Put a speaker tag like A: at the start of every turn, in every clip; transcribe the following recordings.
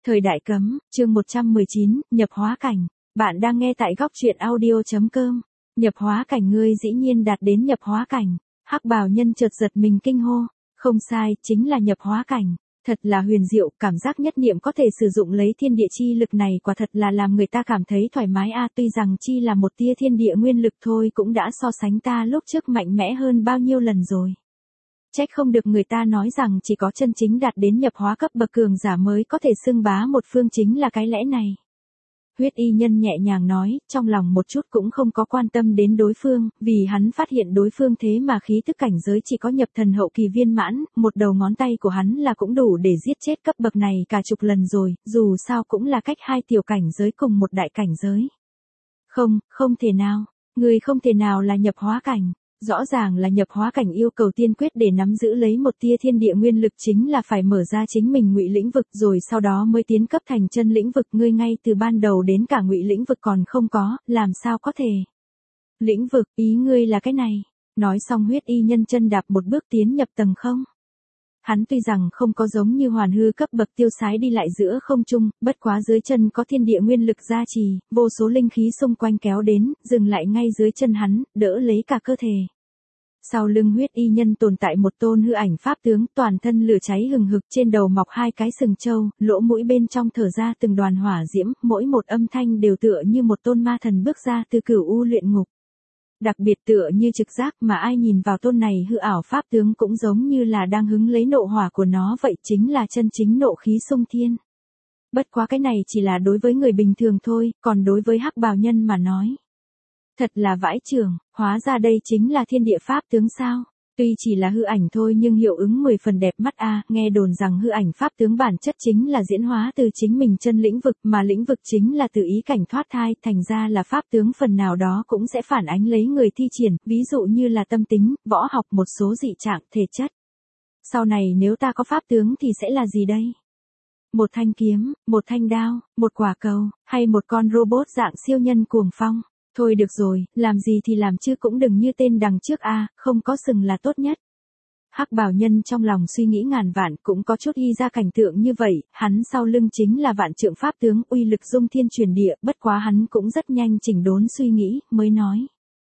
A: Thời đại cấm, chương 119, nhập hóa cảnh. Bạn đang nghe tại góc truyện audio.com. Nhập hóa cảnh, ngươi dĩ nhiên đạt đến nhập hóa cảnh. Hắc bào nhân chợt giật mình kinh hô. Không sai, chính là nhập hóa cảnh. Thật là huyền diệu, cảm giác nhất niệm có thể sử dụng lấy thiên địa chi lực này quả thật là làm người ta cảm thấy thoải mái a. Tuy rằng chi là một tia thiên địa nguyên lực thôi cũng đã so sánh ta lúc trước mạnh mẽ hơn bao nhiêu lần rồi. Trách không được người ta nói rằng chỉ có chân chính đạt đến nhập hóa cấp bậc cường giả mới có thể xưng bá một phương, chính là cái lẽ này. Huyết y nhân nhẹ nhàng nói, trong lòng một chút cũng không có quan tâm đến đối phương, vì hắn phát hiện đối phương thế mà khí tức cảnh giới chỉ có nhập thần hậu kỳ viên mãn, một đầu ngón tay của hắn là cũng đủ để giết chết cấp bậc này cả chục lần rồi, dù sao cũng là cách hai tiểu cảnh giới cùng một đại cảnh giới. Không thể nào, người không thể nào là nhập hóa cảnh. Rõ ràng là nhập hóa cảnh, yêu cầu tiên quyết để nắm giữ lấy một tia thiên địa nguyên lực chính là phải mở ra chính mình ngụy lĩnh vực rồi sau đó mới tiến cấp thành chân lĩnh vực. Ngươi ngay từ ban đầu đến cả ngụy lĩnh vực còn không có, làm sao có thể? Lĩnh vực, ý ngươi là cái này. Nói xong huyết y nhân chân đạp một bước tiến nhập tầng không. Hắn tuy rằng không có giống như hoàn hư cấp bậc tiêu sái đi lại giữa không trung, bất quá dưới chân có thiên địa nguyên lực gia trì, vô số linh khí xung quanh kéo đến, dừng lại ngay dưới chân hắn, đỡ lấy cả cơ thể. Sau lưng huyết y nhân tồn tại một tôn hư ảnh pháp tướng, toàn thân lửa cháy hừng hực, trên đầu mọc hai cái sừng trâu, lỗ mũi bên trong thở ra từng đoàn hỏa diễm, mỗi một âm thanh đều tựa như một tôn ma thần bước ra từ cửu u luyện ngục. Đặc biệt tựa như trực giác, mà ai nhìn vào tôn này hư ảo pháp tướng cũng giống như là đang hứng lấy nộ hỏa của nó vậy, chính là chân chính nộ khí xung thiên. Bất quá cái này chỉ là đối với người bình thường thôi, còn đối với hắc bào nhân mà nói. Thật là vãi chưởng, hóa ra đây chính là thiên địa pháp tướng sao? Tuy chỉ là hư ảnh thôi nhưng hiệu ứng 10 phần đẹp mắt a. Nghe đồn rằng hư ảnh pháp tướng bản chất chính là diễn hóa từ chính mình chân lĩnh vực, mà lĩnh vực chính là từ ý cảnh thoát thai, thành ra là pháp tướng phần nào đó cũng sẽ phản ánh lấy người thi triển, ví dụ như là tâm tính, võ học, một số dị trạng, thể chất. Sau này nếu ta có pháp tướng thì sẽ là gì đây? Một thanh kiếm, một thanh đao, một quả cầu, hay một con robot dạng siêu nhân cuồng phong? Thôi được rồi, làm gì thì làm chứ cũng đừng như tên đằng trước a, không có sừng là tốt nhất. Hắc bào nhân trong lòng suy nghĩ ngàn vạn, cũng có chút y ra cảnh tượng như vậy, hắn sau lưng chính là vạn trượng pháp tướng, uy lực dung thiên truyền địa, bất quá hắn cũng rất nhanh chỉnh đốn suy nghĩ, mới nói.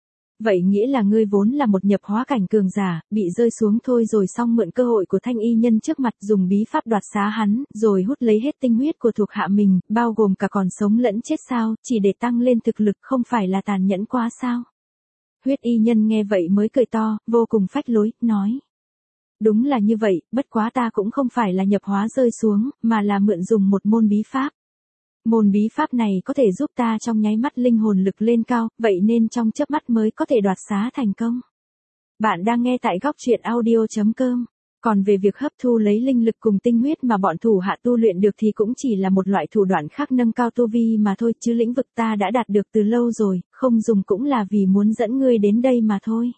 A: Vậy nghĩa là ngươi vốn là một nhập hóa cảnh cường giả, bị rơi xuống thôi rồi xong mượn cơ hội của thanh y nhân trước mặt dùng bí pháp đoạt xá hắn, rồi hút lấy hết tinh huyết của thuộc hạ mình, bao gồm cả còn sống lẫn chết sao, chỉ để tăng lên thực lực, không phải là tàn nhẫn quá sao? Huyết y nhân nghe vậy mới cười to, vô cùng phách lối, nói. Đúng là như vậy, bất quá ta cũng không phải là nhập hóa rơi xuống, mà là mượn dùng một môn bí pháp. Môn bí pháp này có thể giúp ta trong nháy mắt linh hồn lực lên cao, vậy nên trong chớp mắt mới có thể đoạt xá thành công. Bạn đang nghe tại góc truyện audio.com. Còn về việc hấp thu lấy linh lực cùng tinh huyết mà bọn thủ hạ tu luyện được thì cũng chỉ là một loại thủ đoạn khác nâng cao tu vi mà thôi, chứ lĩnh vực ta đã đạt được từ lâu rồi, không dùng cũng là vì muốn dẫn ngươi đến đây mà thôi.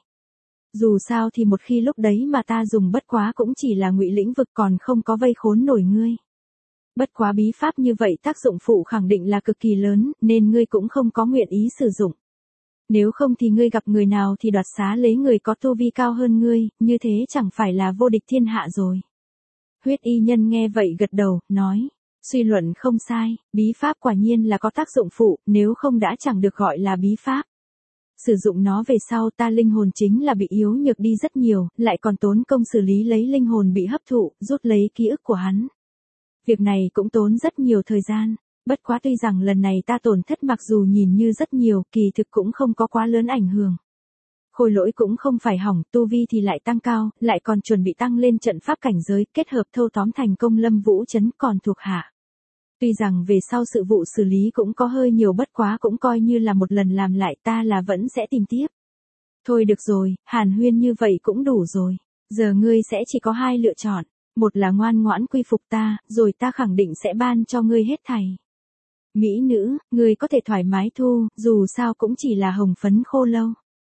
A: Dù sao thì một khi lúc đấy mà ta dùng bất quá cũng chỉ là ngụy lĩnh vực, còn không có vây khốn nổi ngươi. Bất quá bí pháp như vậy tác dụng phụ khẳng định là cực kỳ lớn, nên ngươi cũng không có nguyện ý sử dụng. Nếu không thì ngươi gặp người nào thì đoạt xá lấy người có tu vi cao hơn ngươi, như thế chẳng phải là vô địch thiên hạ rồi. Huyết y nhân nghe vậy gật đầu, nói. Suy luận không sai, bí pháp quả nhiên là có tác dụng phụ, nếu không đã chẳng được gọi là bí pháp. Sử dụng nó về sau ta linh hồn chính là bị yếu nhược đi rất nhiều, lại còn tốn công xử lý lấy linh hồn bị hấp thụ, rút lấy ký ức của hắn. Việc này cũng tốn rất nhiều thời gian, bất quá tuy rằng lần này ta tổn thất mặc dù nhìn như rất nhiều, kỳ thực cũng không có quá lớn ảnh hưởng. Khôi lỗi cũng không phải hỏng, tu vi thì lại tăng cao, lại còn chuẩn bị tăng lên trận pháp cảnh giới, kết hợp thâu tóm thành công Lâm Vũ Trấn còn thuộc hạ. Tuy rằng về sau sự vụ xử lý cũng có hơi nhiều, bất quá cũng coi như là một lần làm lại, ta là vẫn sẽ tìm tiếp. Thôi được rồi, hàn huyên như vậy cũng đủ rồi, giờ ngươi sẽ chỉ có hai lựa chọn. Một là ngoan ngoãn quy phục ta, rồi ta khẳng định sẽ ban cho ngươi hết thảy. Mỹ nữ, ngươi có thể thoải mái thu, dù sao cũng chỉ là hồng phấn khô lâu.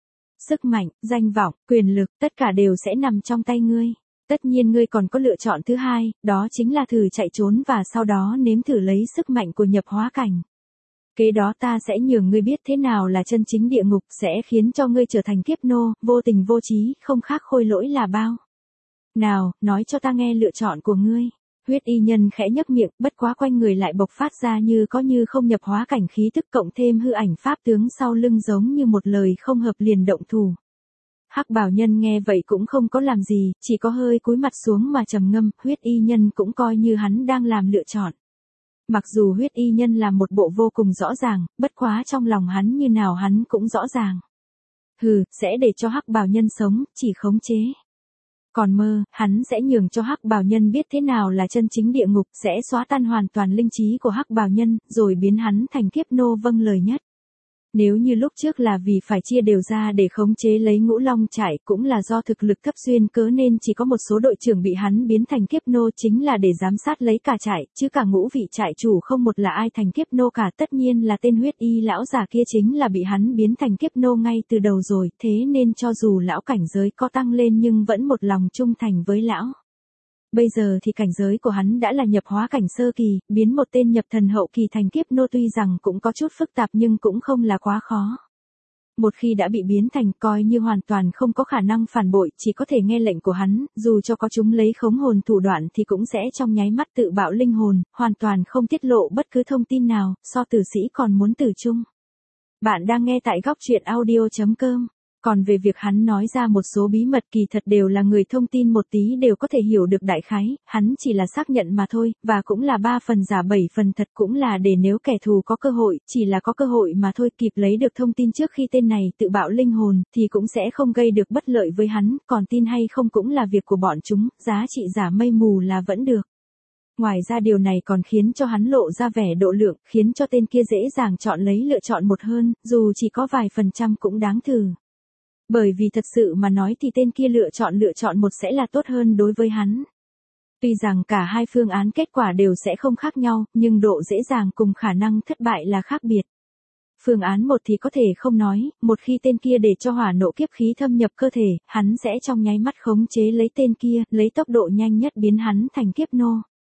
A: Sức mạnh, danh vọng, quyền lực, tất cả đều sẽ nằm trong tay ngươi. Tất nhiên ngươi còn có lựa chọn thứ hai, đó chính là thử chạy trốn và sau đó nếm thử lấy sức mạnh của nhập hóa cảnh. Kế đó ta sẽ nhường ngươi biết thế nào là chân chính địa ngục, sẽ khiến cho ngươi trở thành kiếp nô, vô tình vô trí, không khác khôi lỗi là bao. Nào, nói cho ta nghe lựa chọn của ngươi. Huyết y nhân khẽ nhếch miệng, bất quá quanh người lại bộc phát ra như có như không nhập hóa cảnh khí tức, cộng thêm hư ảnh pháp tướng sau lưng giống như một lời không hợp liền động thủ. Hắc bào nhân nghe vậy cũng không có làm gì, chỉ có hơi cúi mặt xuống mà trầm ngâm. Huyết y nhân cũng coi như hắn đang làm lựa chọn. Mặc dù huyết y nhân làm một bộ vô cùng rõ ràng, bất quá trong lòng hắn như nào hắn cũng rõ ràng. Sẽ để cho hắc bào nhân sống, chỉ khống chế. Còn mơ, hắn sẽ nhường cho hắc bào nhân biết thế nào là chân chính địa ngục, sẽ xóa tan hoàn toàn linh trí của hắc bào nhân, rồi biến hắn thành kiếp nô vâng lời nhất. Nếu như lúc trước là vì phải chia đều ra để khống chế lấy Ngũ Long trại, cũng là do thực lực thấp duyên cớ nên chỉ có một số đội trưởng bị hắn biến thành kiếp nô, chính là để giám sát lấy cả trại, chứ cả ngũ vị trại chủ không một là ai thành kiếp nô cả. Tất nhiên là tên huyết y lão già kia chính là bị hắn biến thành kiếp nô ngay từ đầu rồi, thế nên cho dù lão cảnh giới có tăng lên nhưng vẫn một lòng trung thành với lão. Bây giờ thì cảnh giới của hắn đã là nhập hóa cảnh sơ kỳ, biến một tên nhập thần hậu kỳ thành kiếp nô tuy rằng cũng có chút phức tạp nhưng cũng không là quá khó. Một khi đã bị biến thành, coi như hoàn toàn không có khả năng phản bội, chỉ có thể nghe lệnh của hắn, dù cho có chúng lấy khống hồn thủ đoạn thì cũng sẽ trong nháy mắt tự bạo linh hồn, hoàn toàn không tiết lộ bất cứ thông tin nào, so tử sĩ còn muốn tử chung. Bạn đang nghe tại góc truyện audio.com. Còn về việc hắn nói ra một số bí mật kỳ thật đều là người thông tin một tí đều có thể hiểu được đại khái, hắn chỉ là xác nhận mà thôi, và cũng là 3 phần giả 7 phần thật, cũng là để nếu kẻ thù có cơ hội, chỉ là có cơ hội mà thôi, kịp lấy được thông tin trước khi tên này tự bạo linh hồn, thì cũng sẽ không gây được bất lợi với hắn, còn tin hay không cũng là việc của bọn chúng, giá trị giả mây mù là vẫn được. Ngoài ra điều này còn khiến cho hắn lộ ra vẻ độ lượng, khiến cho tên kia dễ dàng chọn lấy lựa chọn một hơn, dù chỉ có vài phần trăm cũng đáng thử. Bởi vì thật sự mà nói thì tên kia lựa chọn một sẽ là tốt hơn đối với hắn. Tuy rằng cả hai phương án kết quả đều sẽ không khác nhau, nhưng độ dễ dàng cùng khả năng thất bại là khác biệt. Phương án 1 thì có thể không nói, một khi tên kia để cho hỏa nộ kiếp khí thâm nhập cơ thể, hắn sẽ trong nháy mắt khống chế lấy tên kia, lấy tốc độ nhanh nhất biến hắn thành kiếp nô.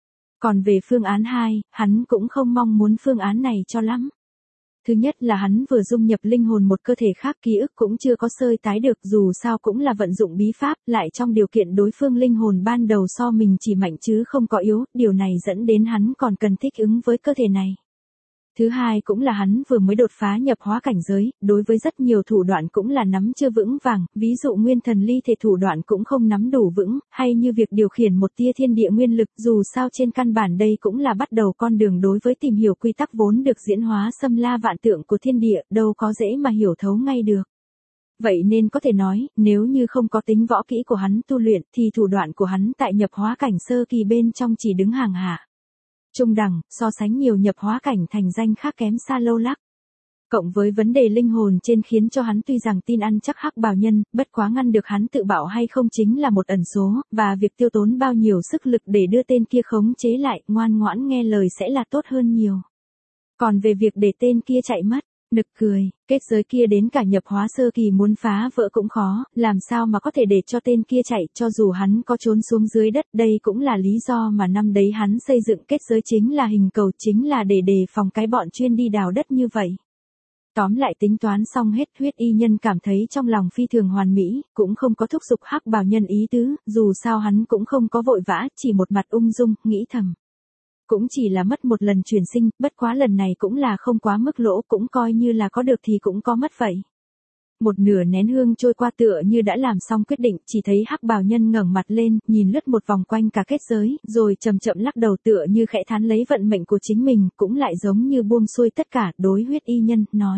A: Còn về phương án 2, hắn cũng không mong muốn phương án này cho lắm. Thứ nhất là hắn vừa dung nhập linh hồn một cơ thể khác, ký ức cũng chưa có sơi tái được, dù sao cũng là vận dụng bí pháp, lại trong điều kiện đối phương linh hồn ban đầu so mình chỉ mạnh chứ không có yếu, điều này dẫn đến hắn còn cần thích ứng với cơ thể này. Thứ hai cũng là hắn vừa mới đột phá nhập hóa cảnh giới, đối với rất nhiều thủ đoạn cũng là nắm chưa vững vàng, ví dụ nguyên thần ly thể thủ đoạn cũng không nắm đủ vững, hay như việc điều khiển một tia thiên địa nguyên lực, dù sao trên căn bản đây cũng là bắt đầu con đường đối với tìm hiểu quy tắc vốn được diễn hóa xâm la vạn tượng của thiên địa, đâu có dễ mà hiểu thấu ngay được. Vậy nên có thể nói, nếu như không có tính võ kỹ của hắn tu luyện, thì thủ đoạn của hắn tại nhập hóa cảnh sơ kỳ bên trong chỉ đứng hàng hạ trung đẳng, so sánh nhiều nhập hóa cảnh thành danh khác kém xa lâu lắc. Cộng với vấn đề linh hồn trên khiến cho hắn tuy rằng tin ăn chắc hắc bào nhân, bất quá ngăn được hắn tự bạo hay không chính là một ẩn số, và việc tiêu tốn bao nhiêu sức lực để đưa tên kia khống chế lại, ngoan ngoãn nghe lời sẽ là tốt hơn nhiều. Còn về việc để tên kia chạy mất, nực cười, kết giới kia đến cả nhập hóa sơ kỳ muốn phá vỡ cũng khó, làm sao mà có thể để cho tên kia chạy, cho dù hắn có trốn xuống dưới đất, đây cũng là lý do mà năm đấy hắn xây dựng kết giới chính là hình cầu, chính là để đề phòng cái bọn chuyên đi đào đất như vậy. Tóm lại tính toán xong hết, huyết y nhân cảm thấy trong lòng phi thường hoàn mỹ, cũng không có thúc giục hắc bào nhân ý tứ, dù sao hắn cũng không có vội vã, chỉ một mặt ung dung, nghĩ thầm. Cũng chỉ là mất một lần chuyển sinh, bất quá lần này cũng là không quá mức lỗ, cũng coi như là có được thì cũng có mất vậy. Một nửa nén hương trôi qua tựa như đã làm xong quyết định, chỉ thấy hắc bào nhân ngẩng mặt lên, nhìn lướt một vòng quanh cả kết giới, rồi chậm chậm lắc đầu tựa như khẽ thán lấy vận mệnh của chính mình, cũng lại giống như buông xuôi tất cả, đối huyết y nhân, nói.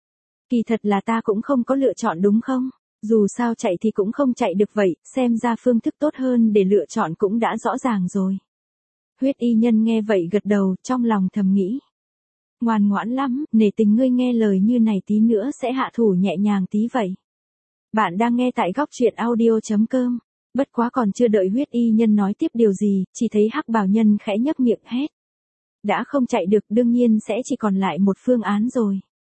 A: Kỳ thật là ta cũng không có lựa chọn đúng không? Dù sao chạy thì cũng không chạy được vậy, xem ra phương thức tốt hơn để lựa chọn cũng đã rõ ràng rồi. Huyết y nhân nghe vậy gật đầu, trong lòng thầm nghĩ. Ngoan ngoãn lắm, nể tình ngươi nghe lời như này tí nữa sẽ hạ thủ nhẹ nhàng tí vậy. Bạn đang nghe tại góc truyện audio.com. Bất quá còn chưa đợi huyết y nhân nói tiếp điều gì, chỉ thấy hắc bào nhân khẽ nhấp miệng hét. Đã không chạy được đương nhiên sẽ chỉ còn lại một phương án rồi.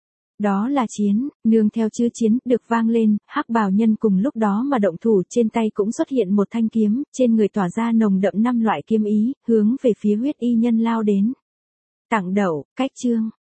A: Đó là chiến, nương theo chữ chiến được vang lên, hắc bào nhân cùng lúc đó mà động thủ, trên tay cũng xuất hiện một thanh kiếm, trên người tỏa ra nồng đậm 5 loại kiếm ý, hướng về phía huyết y nhân lao đến. Tặng đậu, cách chương.